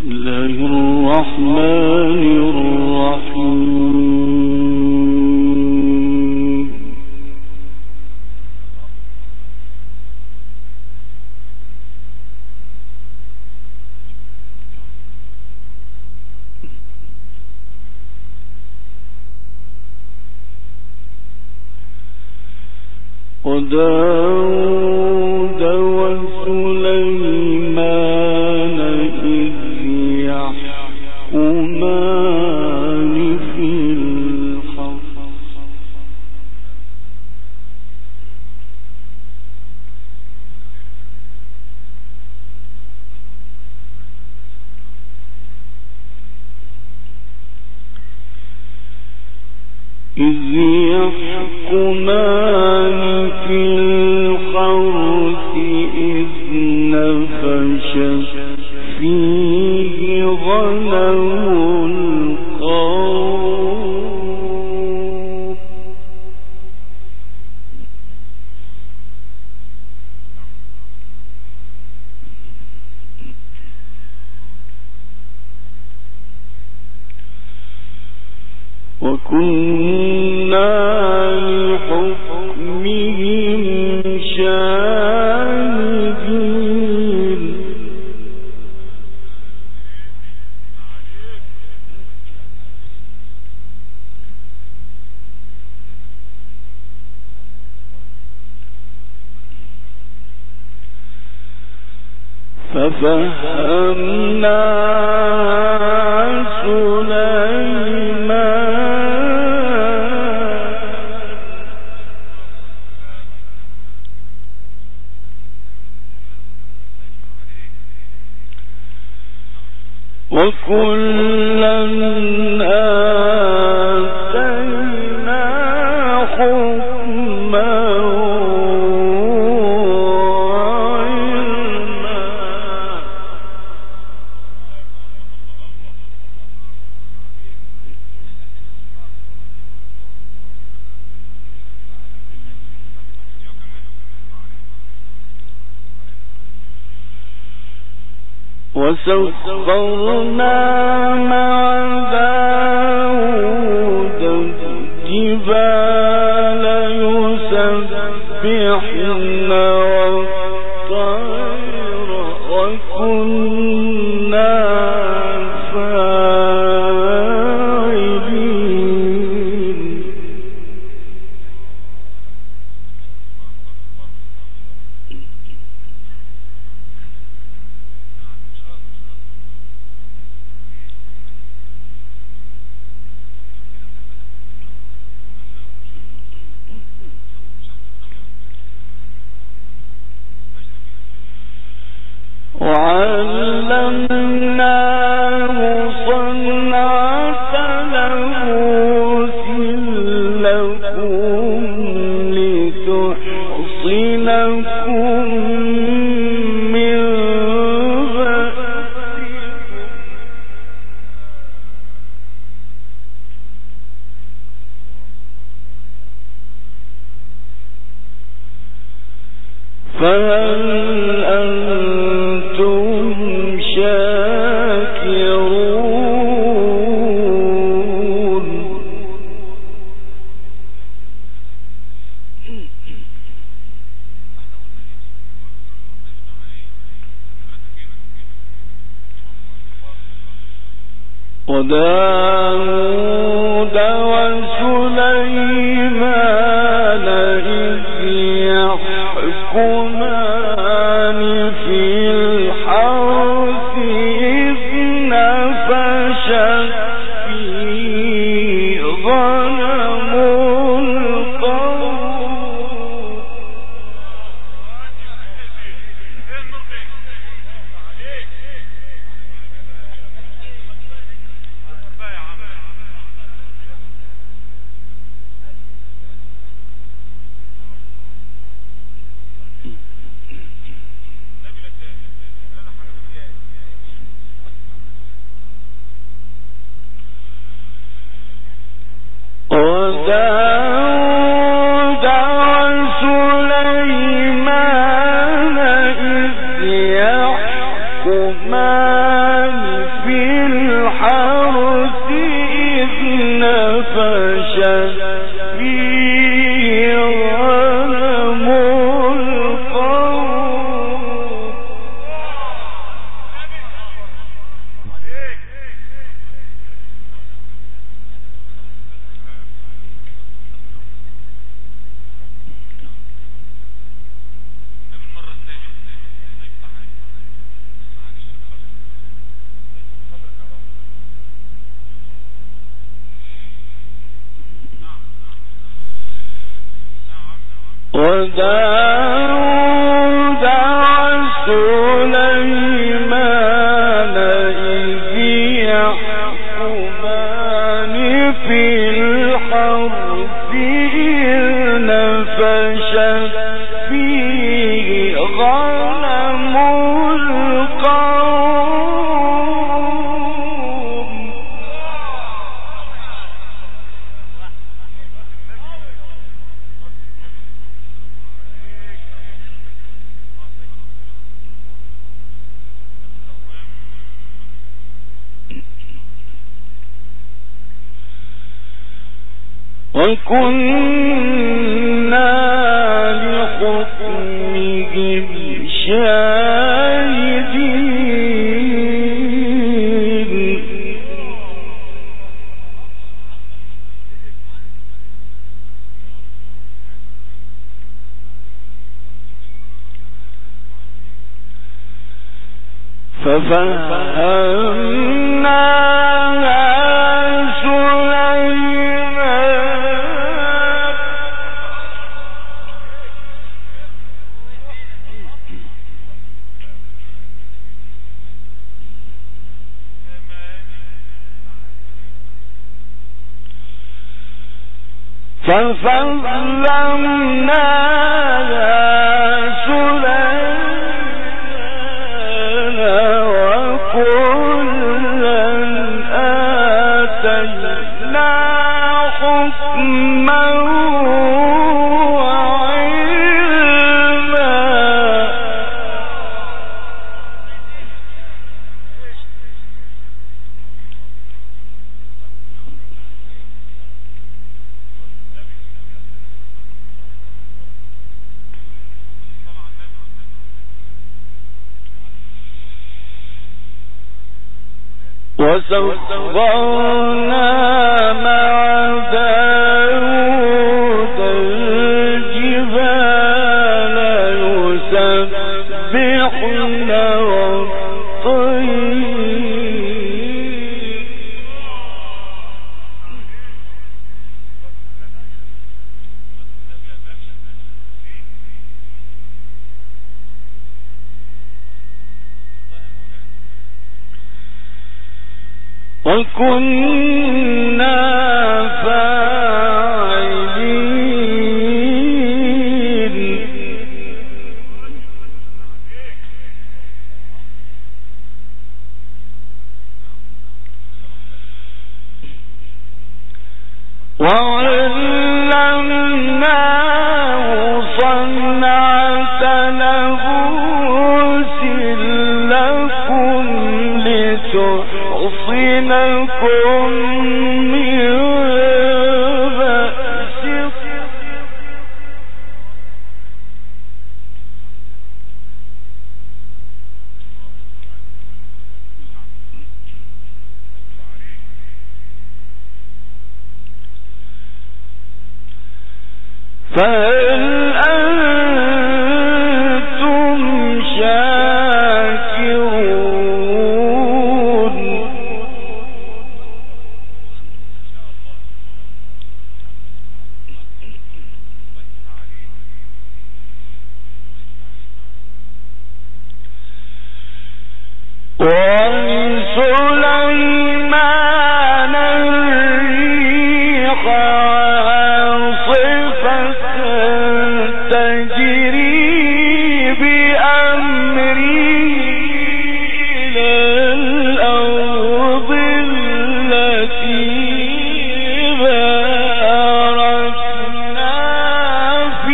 وداود وسليمان إذ يحكمان في الحرث إذ نفشت فيه غنم القوم وكنا لحكمهم شاهدين ففهمنا وكلا آتينا حكما وعلما وسخرنا مع داود الجبال يسبحن والطير وكنا فاعلين وعلمناه صنعة لبوس لكم لتحصنكم من بأسكم فهل أنتم شاكرون وداود وسليمان إذ يحكمان في الحرث إذ نفشت فيه غنم القوم وداود وسليمان إذ يحكمان يحكمان في الحرث إذ نفشت فيه غنم القوم. وداود وسليمان إذ يحكمان في الحرث إذ نفشت فيه غنم القوم. وكنا لحكمهم شاهدين. ففهمناها سليمان وكلا آتينا حكما وعلما. وسخرنا مع داود الجبال يسبحن والطير. وكنا فاعلين. وعلمناه صنعة لبوس لكم لتحصنكم من بأسكم. فهل أنتم شاكرون؟ ولسليمان الريح عاصفة تجري بأمره إلى الأرض التي باركنا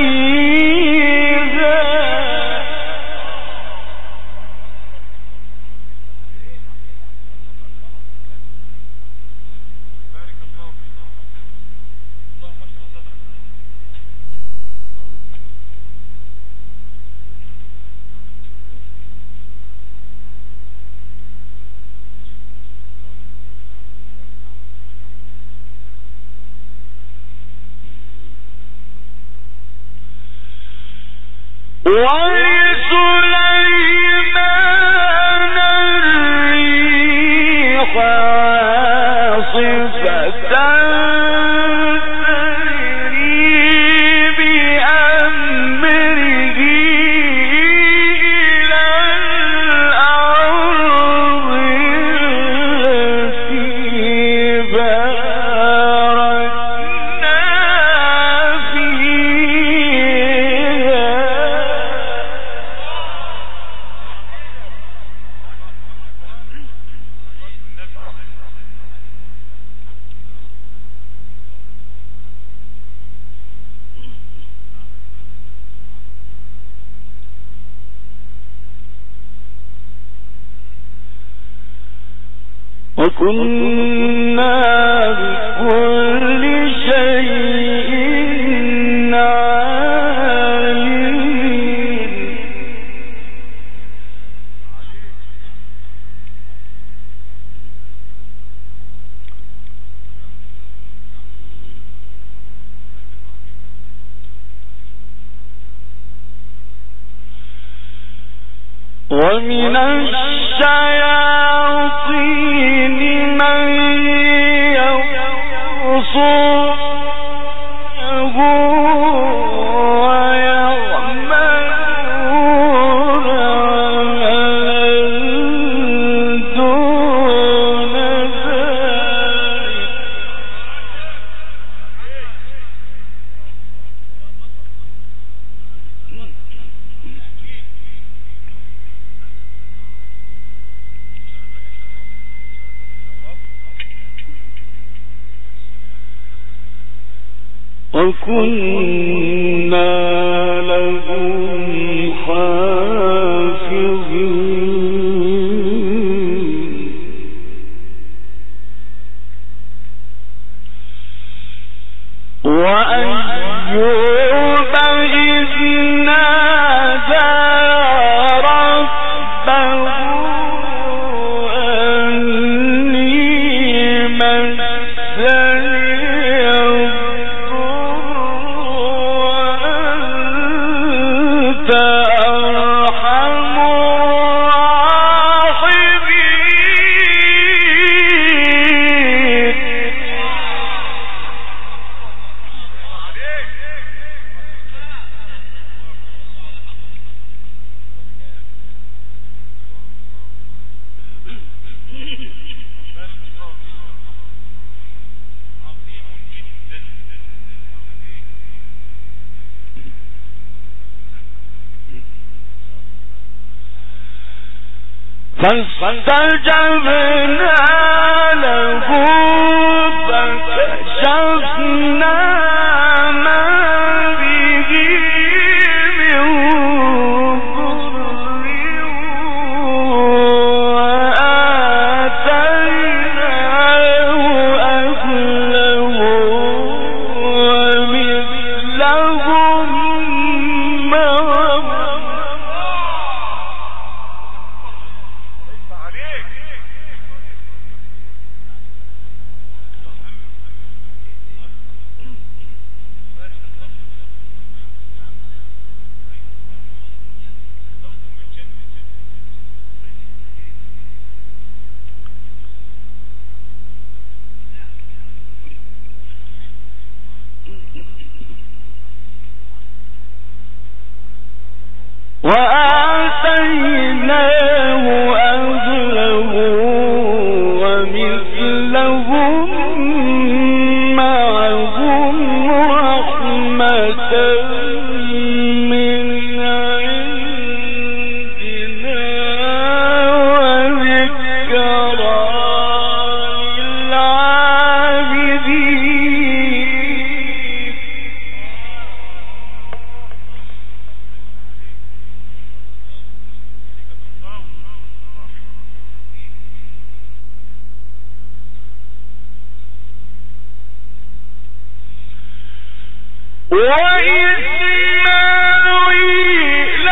فيها. ولسليمان الريح عاصفة وكنا بكل شيء عالمين ومن الشياطين من يغصونه ويعملون دون ذلك وكنا لهم حافظين وأيوب إذ نادى ربه أني مسني فاستجبنا له فكشفنا ما به من ضر وآتيناه أهله ومثلهم معهم وآتيناه أهله ومثلهم معهم رحمة من عندنا وذكرى للعابدين وإسماعيل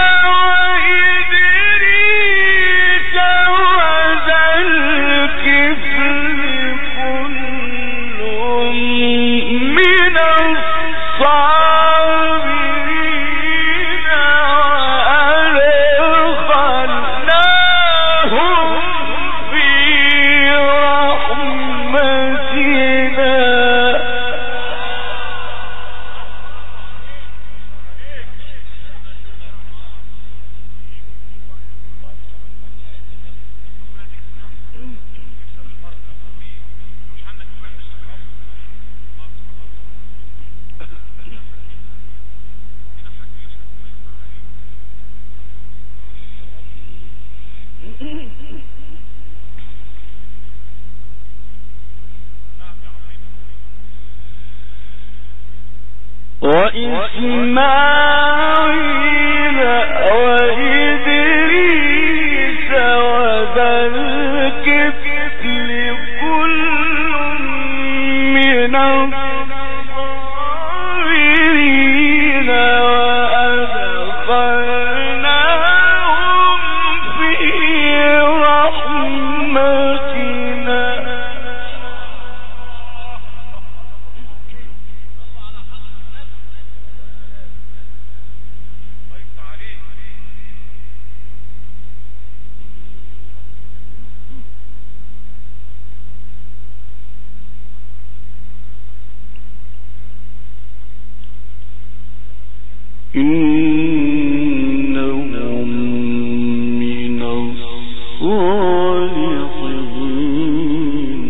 وإدريس وذا الكفل كل من الصابرين على وإسماعيل وإدريس وذا الكفل كل من الصابرين وأدخلناهم في رحمتنا. إنهم من الصالحين.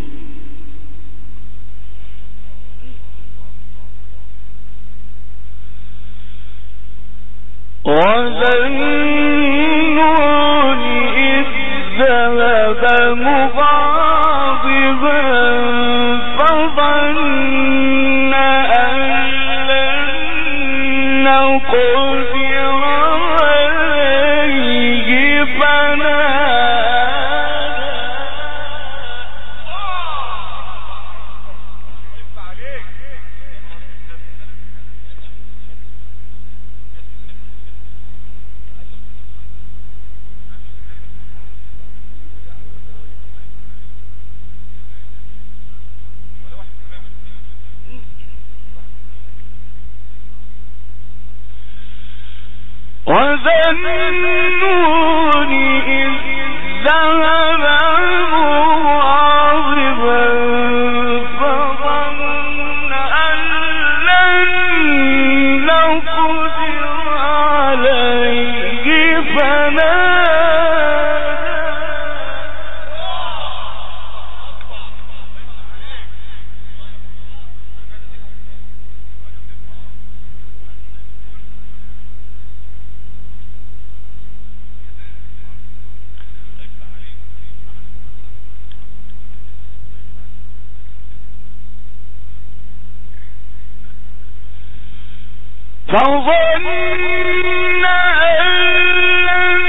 وذا النون إذ ذهب مغاضبا فظن أن لن نقدر عليه وذا النون إذ ذهب مغاضبا فظن أن لن نقدر عليه فظن أن لن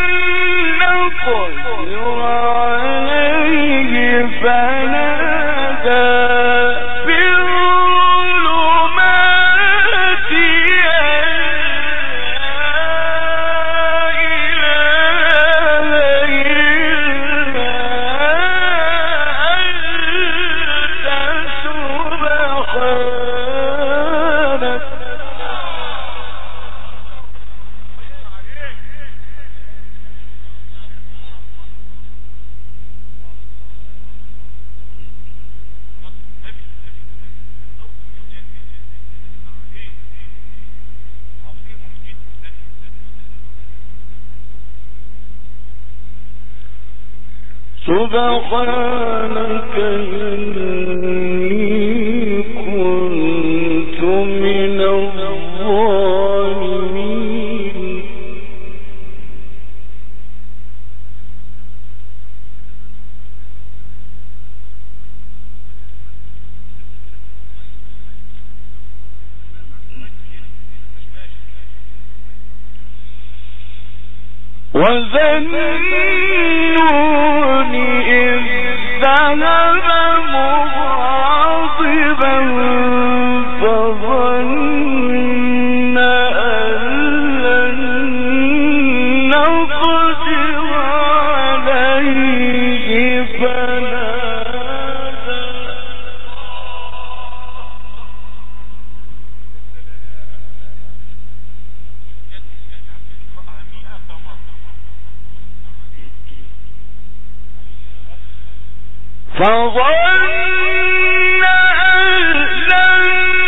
نقدر عليه فنادى في الظلمات سبحانك إني كنت من الظالمين. وذا النون إذ ذهب مغاضبا فظن أن لن نقدر عليه فنادى فظن أن لن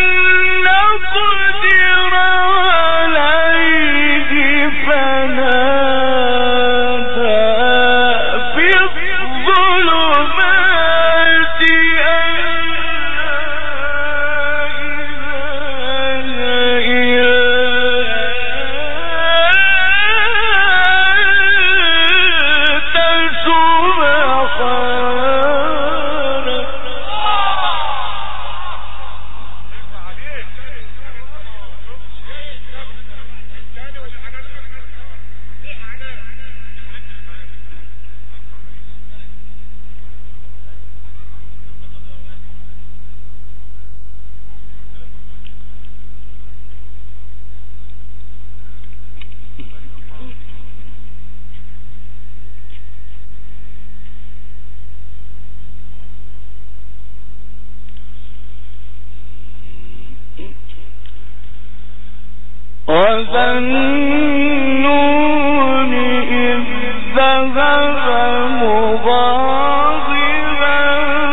نقدر عليه فنادى في الظلمات أن لا إله إلا وذنون إذ ذهب مغاضبا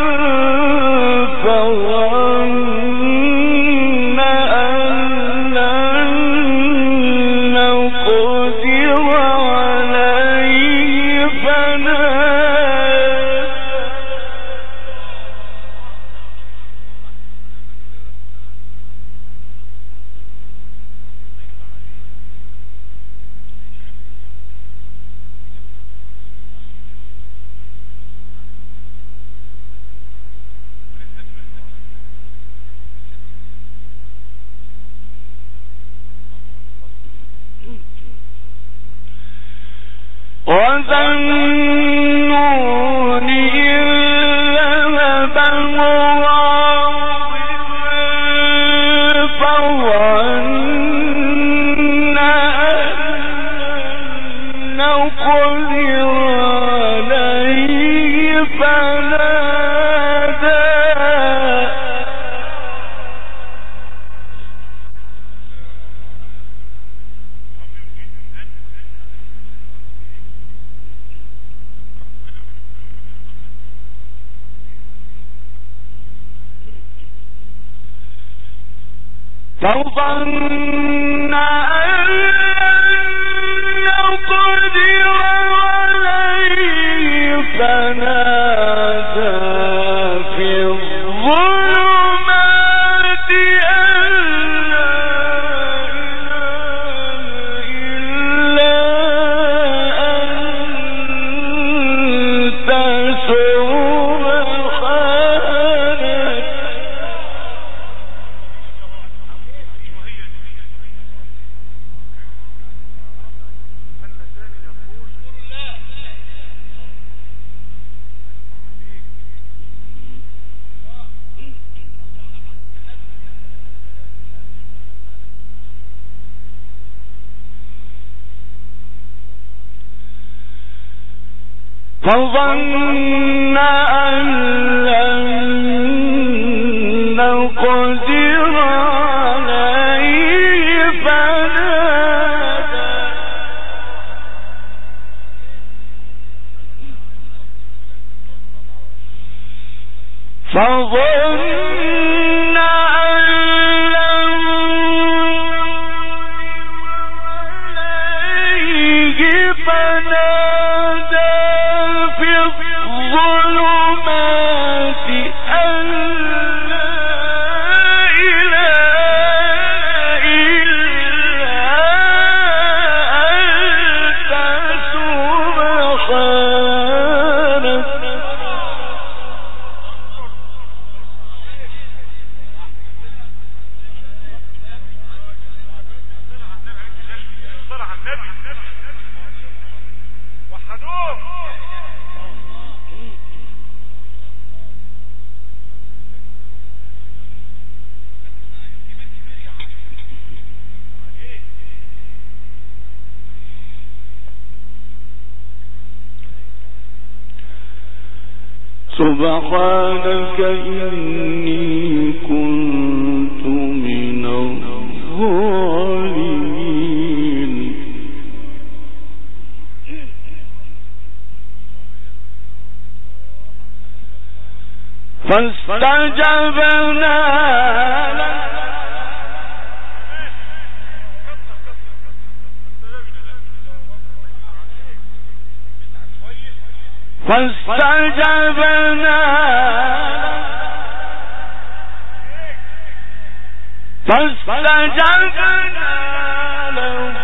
فظن أن لن نقدر عليه وذنون إذ ذهب مغاضبا فظن أن لن نقدر عليه فنادى فظن أن لن نقدر عليه فنادى في الظلمات أن لا إله إلا أنت سبحانك فظن أن لن نقدر عليه فنادى فظن أن لن نقدر عليه فنادى في الظلمات أن لا إله إلا أنت سبحانك سبحانك إني كنت من الظالمين فاستجبنا فاستجبنا له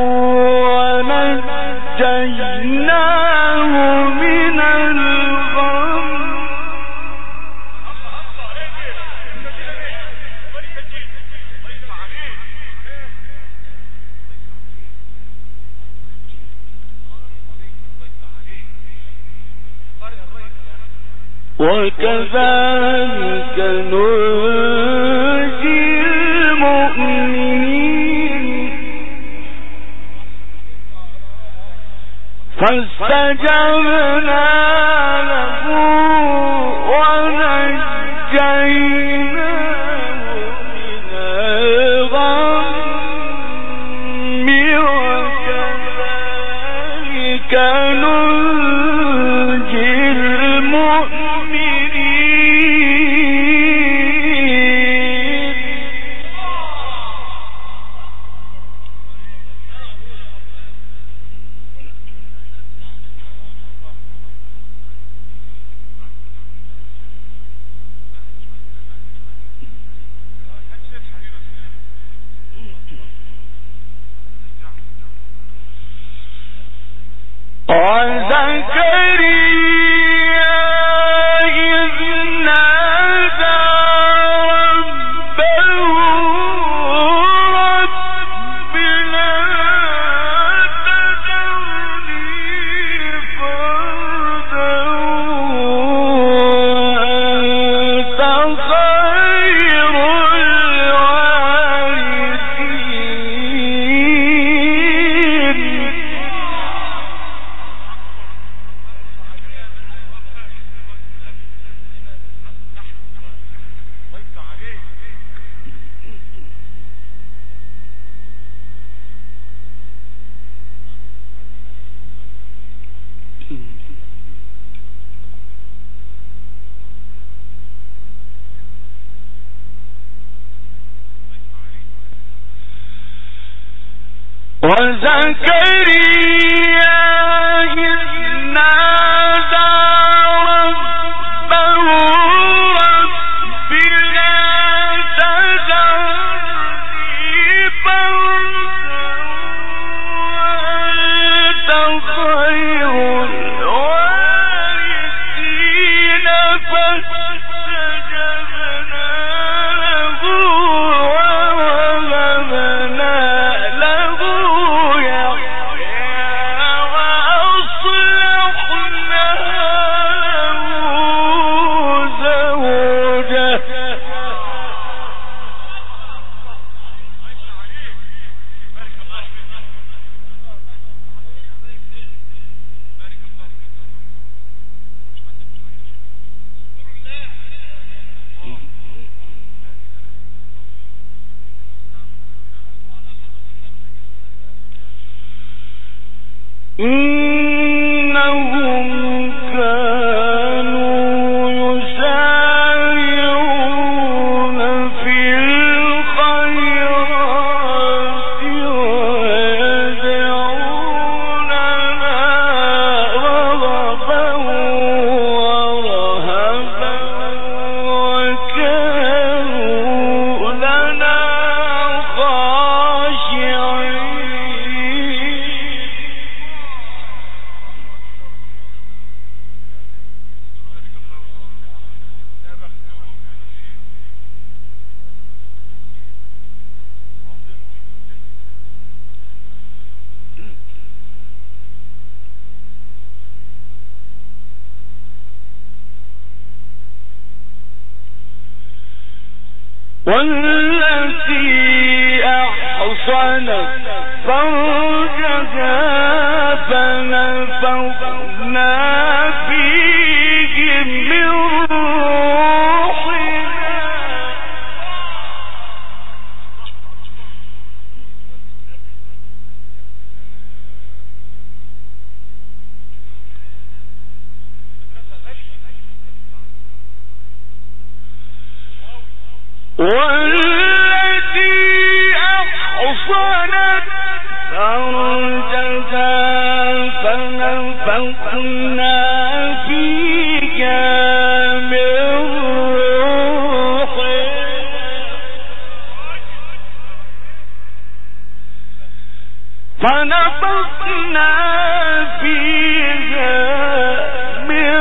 ونجيناه من الغم وكذلك ننجي المؤمنين فاستجبنا له ونجيناه من الغم والتي أحصنت فرجها فنفخنا فيه من روحنا والتي أحصنت فرجها فنفخنا فيها من روحنا فنفخنا فيها من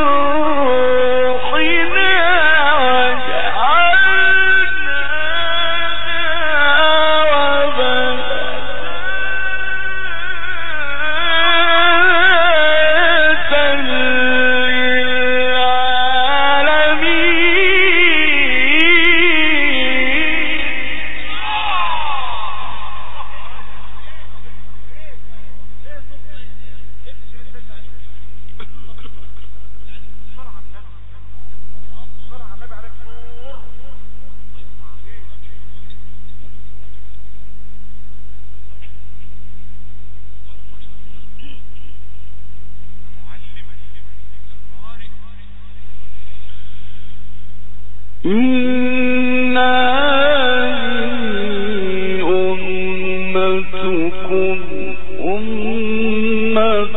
أمتكم أمة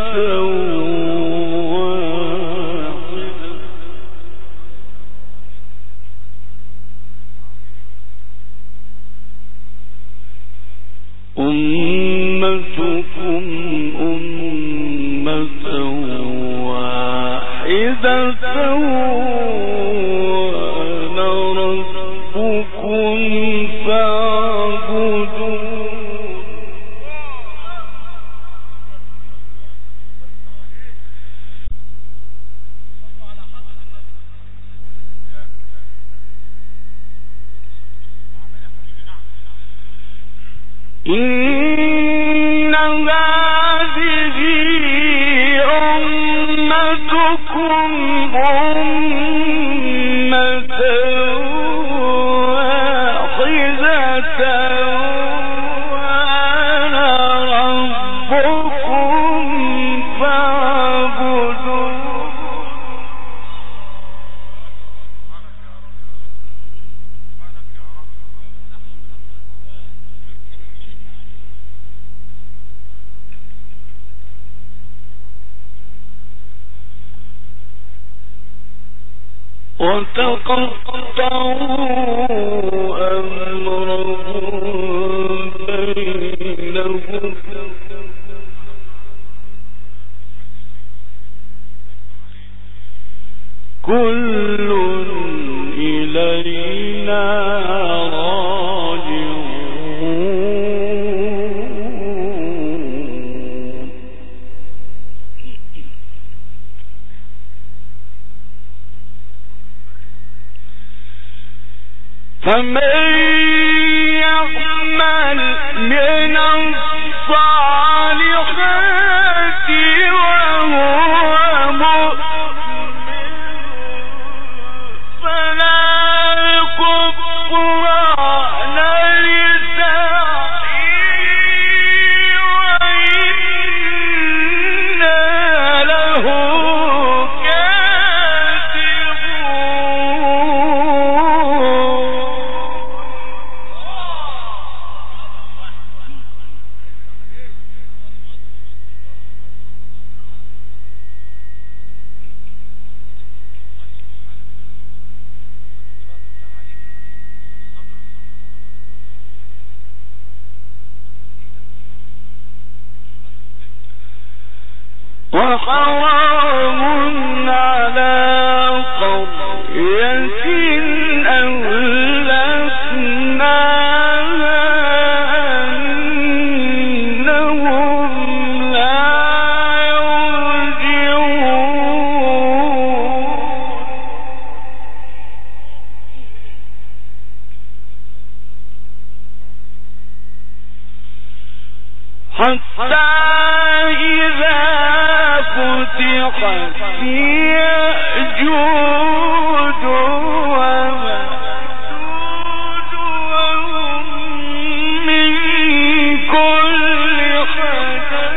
واحدة وحرام على قرية أهلكناها أنهم لا يرجعون حتى إذا فتحت يأجوج ومأجوج وهم من كل حدب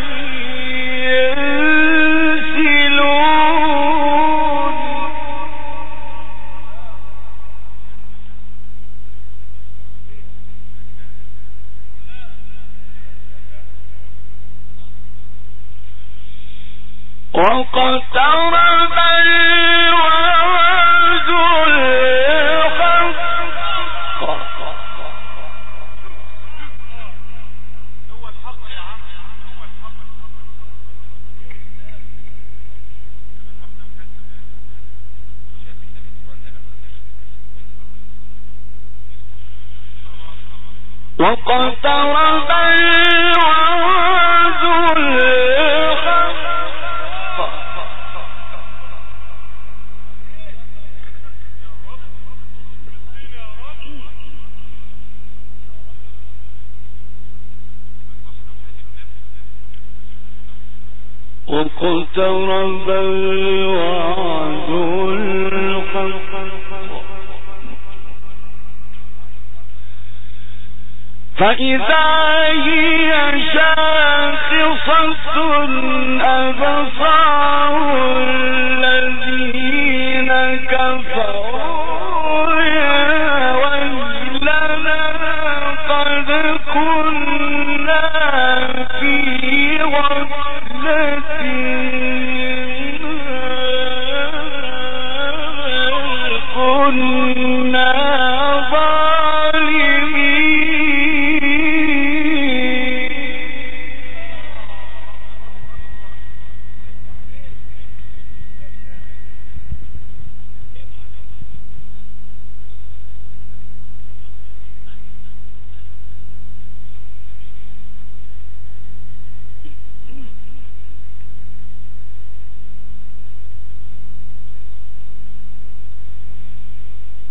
ينسلون واقترب الوعد الحق واقترب الوعد الحق واقترب الوعد الحق فإذا هي شاخصة أبصار الذين كفروا يا ويلنا قد كنا في غفلة كنا ظالمين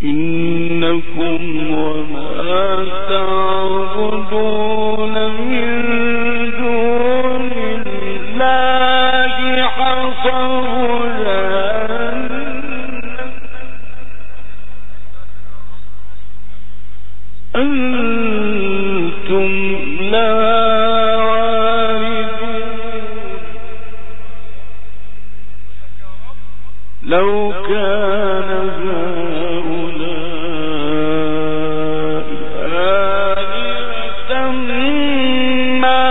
إنكم وما تعبدون من دون الله حصب أنتم لا واردون لو كان هؤلاء آلهة ما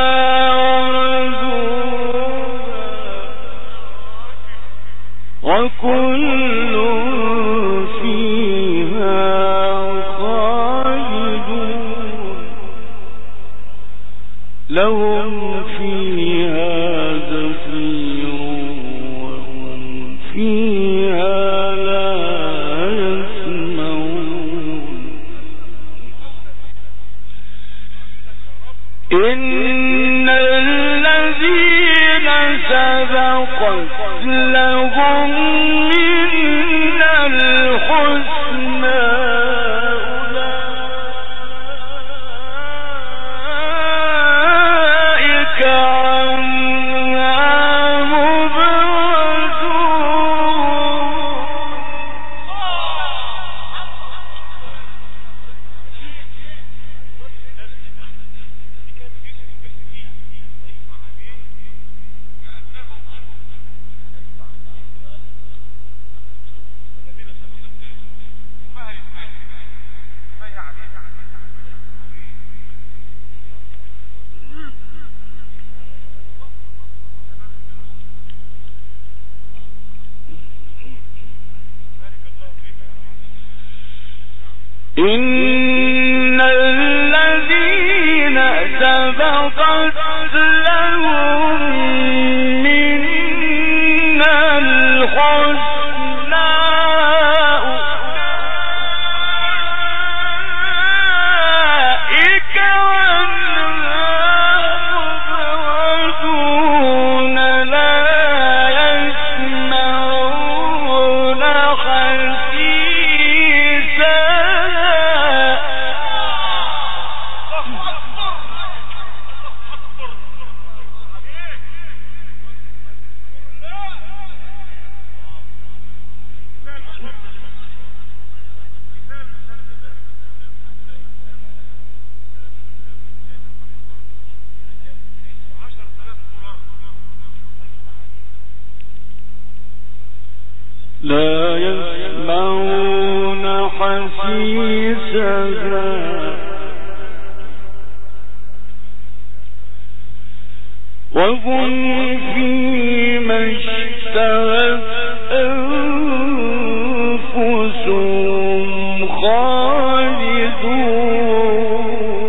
وردوها وكل فيها خالدون لهم فيها زفير وهم فيها لا يسمعون إن الذين سبقت لهم منا الحسنى أولئك عنها مبعدون إن الذين سبقت لهم منا الحسنى أولئك عنها مبعدون لا يسمعون حسيسا لا يسمعون حسيسها وهم فيما اشتهت أنفسهم خالدون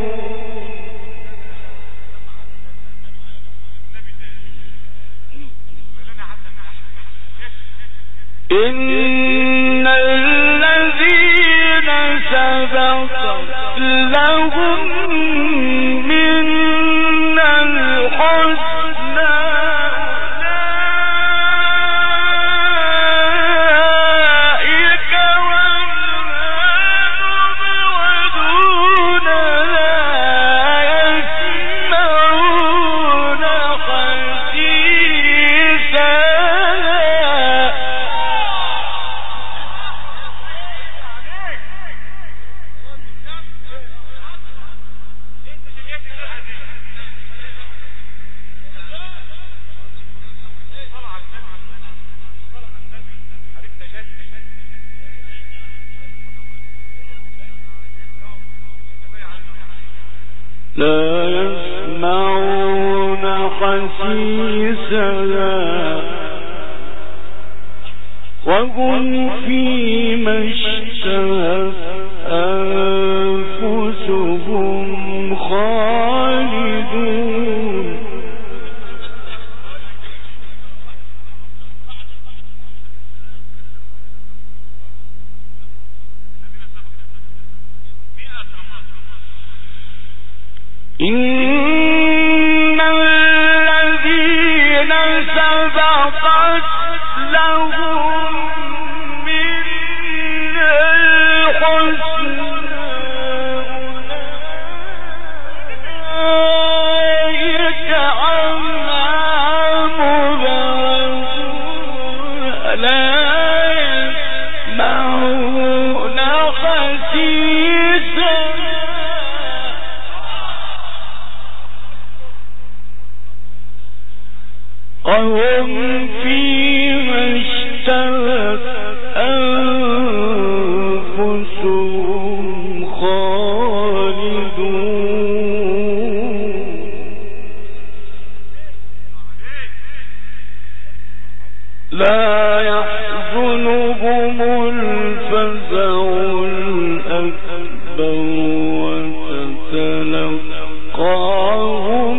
إن الذين سبقت لهم منا الحسنى أولئك عنها مبعدون لا يسمعون حسيسا لا يسمعون حسيسها وهم فيما اشتهت أنفسهم خالدون إن الذين سبقت لهم منا يسمعون حسيسا وهم فيما اشتهت أنفسهم خالدون لا يحزنهم الفزع الأكبر وتتلقاهم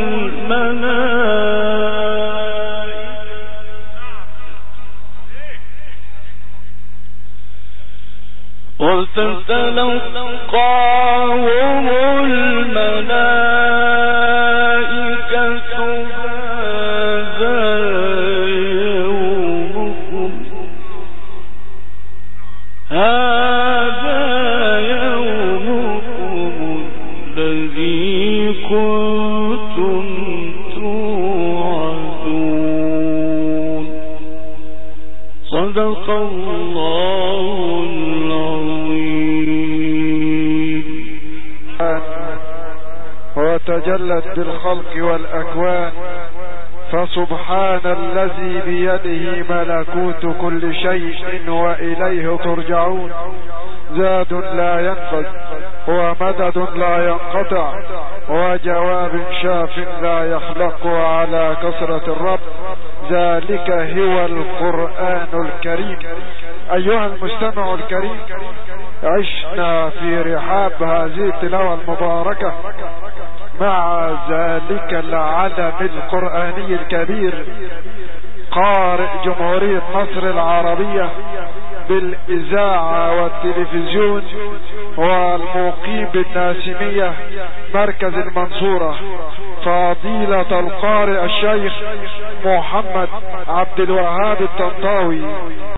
الملائكة هذا يومكم الذي كنتم توعدون صدق الله العظيم. وتجلت بالخلق والأكوان فسبحان الذي بيده ملكوت كل شيء وإليه ترجعون. زاد لا ينفد ومدد لا ينقطع وجواب شاف لا يخلق على كثرة الرب. ذلك هو القرآن الكريم. أيها المستمع الكريم، عشنا في رحاب هذه التلاوة المباركة مع ذلك العلم القرآني الكبير قارئ جمهورية مصر العربية بالإذاعة والتلفزيون والمقيم بالناسمية مركز المنصورة، فضيلة القارئ الشيخ محمد عبد الوهاب الطنطاوي